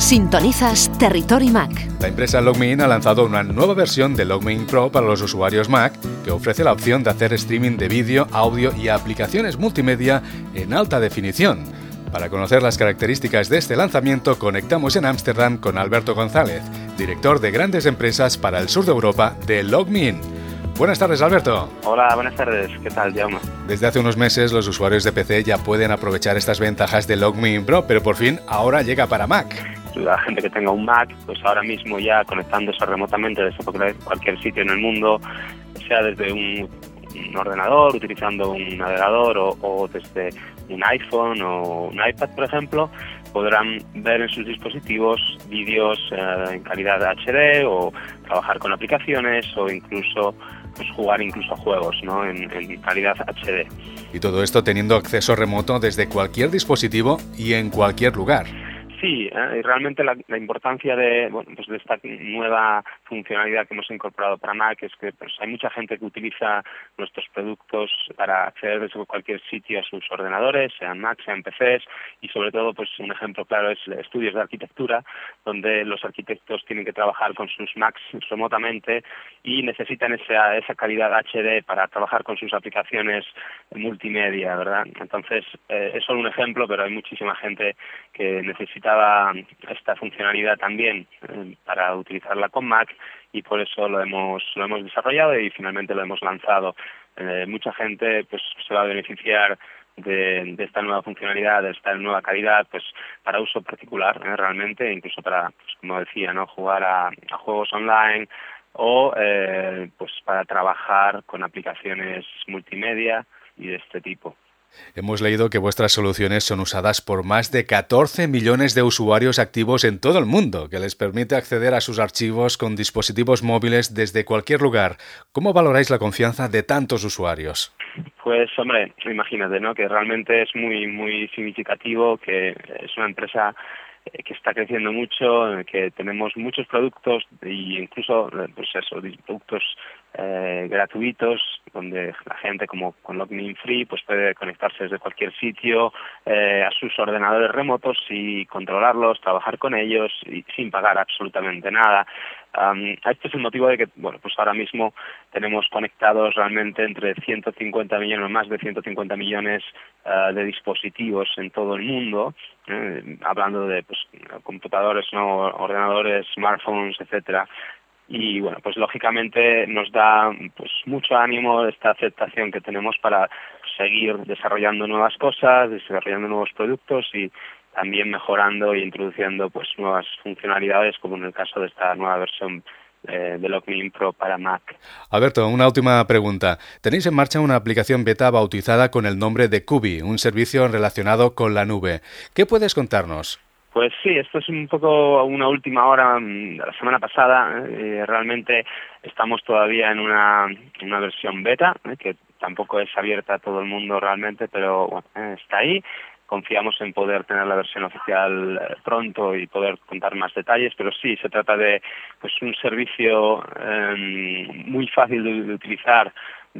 Sintonizas Territory Mac. La empresa LogMeIn ha lanzado una nueva versión de LogMeIn Pro para los usuarios Mac que ofrece la opción de hacer streaming de vídeo, audio y aplicaciones multimedia en alta definición. Para conocer las características de este lanzamiento, conectamos en Ámsterdam con Alberto González, director de grandes empresas para el sur de Europa de LogMeIn. Buenas tardes, Alberto. Hola, buenas tardes. ¿Qué tal, Jaume? Desde hace unos meses los usuarios de PC ya pueden aprovechar estas ventajas de LogMeIn Pro, pero por fin ahora llega para Mac. La gente que tenga un Mac, pues ahora mismo ya conectándose remotamente desde cualquier sitio en el mundo, sea desde un ordenador, utilizando un navegador o desde un iPhone o un iPad, por ejemplo, podrán ver en sus dispositivos vídeos en calidad HD o trabajar con aplicaciones o incluso jugar incluso a juegos, ¿no? en calidad HD. Y todo esto teniendo acceso remoto desde cualquier dispositivo y en cualquier lugar. Sí, realmente la importancia de esta nueva funcionalidad que hemos incorporado para Mac es que hay mucha gente que utiliza nuestros productos para acceder desde cualquier sitio a sus ordenadores, sean Mac, sean PCs, y sobre todo un ejemplo claro es estudios de arquitectura, donde los arquitectos tienen que trabajar con sus Macs remotamente y necesitan esa calidad HD para trabajar con sus aplicaciones multimedia, ¿verdad? Entonces, es solo un ejemplo, pero hay muchísima gente que necesitaba esta funcionalidad también para utilizarla con Mac, y por eso lo hemos desarrollado y finalmente lo hemos lanzado. Mucha gente se va a beneficiar de esta nueva funcionalidad, de esta nueva calidad, para uso particular, realmente, incluso para, como decía, ¿no?, jugar a juegos online o para trabajar con aplicaciones multimedia y de este tipo. Hemos leído que vuestras soluciones son usadas por más de 14 millones de usuarios activos en todo el mundo, que les permite acceder a sus archivos con dispositivos móviles desde cualquier lugar. ¿Cómo valoráis la confianza de tantos usuarios? Pues, hombre, imagínate, ¿no?, que realmente es muy, muy significativo, que es una empresa que está creciendo mucho, que tenemos muchos productos e incluso productos gratuitos, donde la gente, como con LogMeIn Free, puede conectarse desde cualquier sitio a sus ordenadores remotos y controlarlos, trabajar con ellos y sin pagar absolutamente nada. Este es el motivo de que ahora mismo tenemos conectados realmente entre 150 millones, más de 150 millones de dispositivos en todo el mundo, hablando de computadores, no ordenadores, smartphones, etcétera. Y lógicamente nos da mucho ánimo esta aceptación que tenemos para seguir desarrollando nuevas cosas, desarrollando nuevos productos y también mejorando e introduciendo nuevas funcionalidades, como en el caso de esta nueva versión de LogMeIn Pro para Mac. Alberto, una última pregunta. Tenéis en marcha una aplicación beta bautizada con el nombre de Kubi, un servicio relacionado con la nube. ¿Qué puedes contarnos? Pues sí, esto es un poco una última hora de la semana pasada. Realmente estamos todavía en una versión beta, que tampoco es abierta a todo el mundo realmente, pero está ahí. Confiamos en poder tener la versión oficial pronto y poder contar más detalles, pero sí, se trata de un servicio muy fácil de utilizar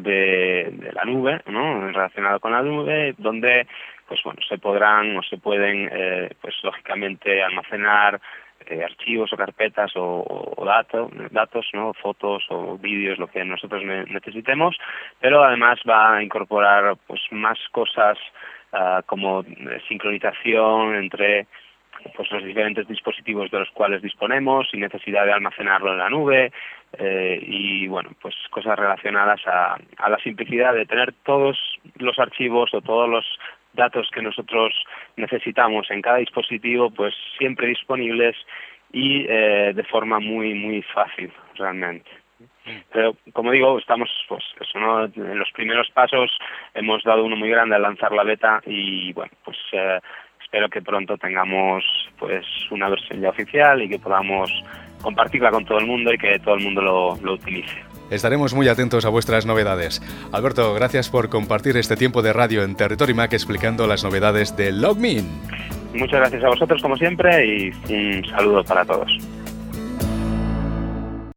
de la nube, ¿no?, relacionado con la nube, donde se podrán o se pueden lógicamente almacenar archivos o carpetas o datos, ¿no?, fotos o vídeos, lo que nosotros necesitemos, pero además va a incorporar más cosas como sincronización entre los diferentes dispositivos de los cuales disponemos sin necesidad de almacenarlo en la nube, y cosas relacionadas a la simplicidad de tener todos los archivos o todos los datos que nosotros necesitamos en cada dispositivo siempre disponibles y de forma muy, muy fácil realmente. Pero, como digo, estamos en los primeros pasos. Hemos dado uno muy grande al lanzar la beta y espero que pronto tengamos una versión ya oficial y que podamos compartirla con todo el mundo y que todo el mundo lo utilice. Estaremos muy atentos a vuestras novedades. Alberto, gracias por compartir este tiempo de radio en Territory Mac explicando las novedades de LogMeIn. Muchas gracias a vosotros como siempre y un saludo para todos.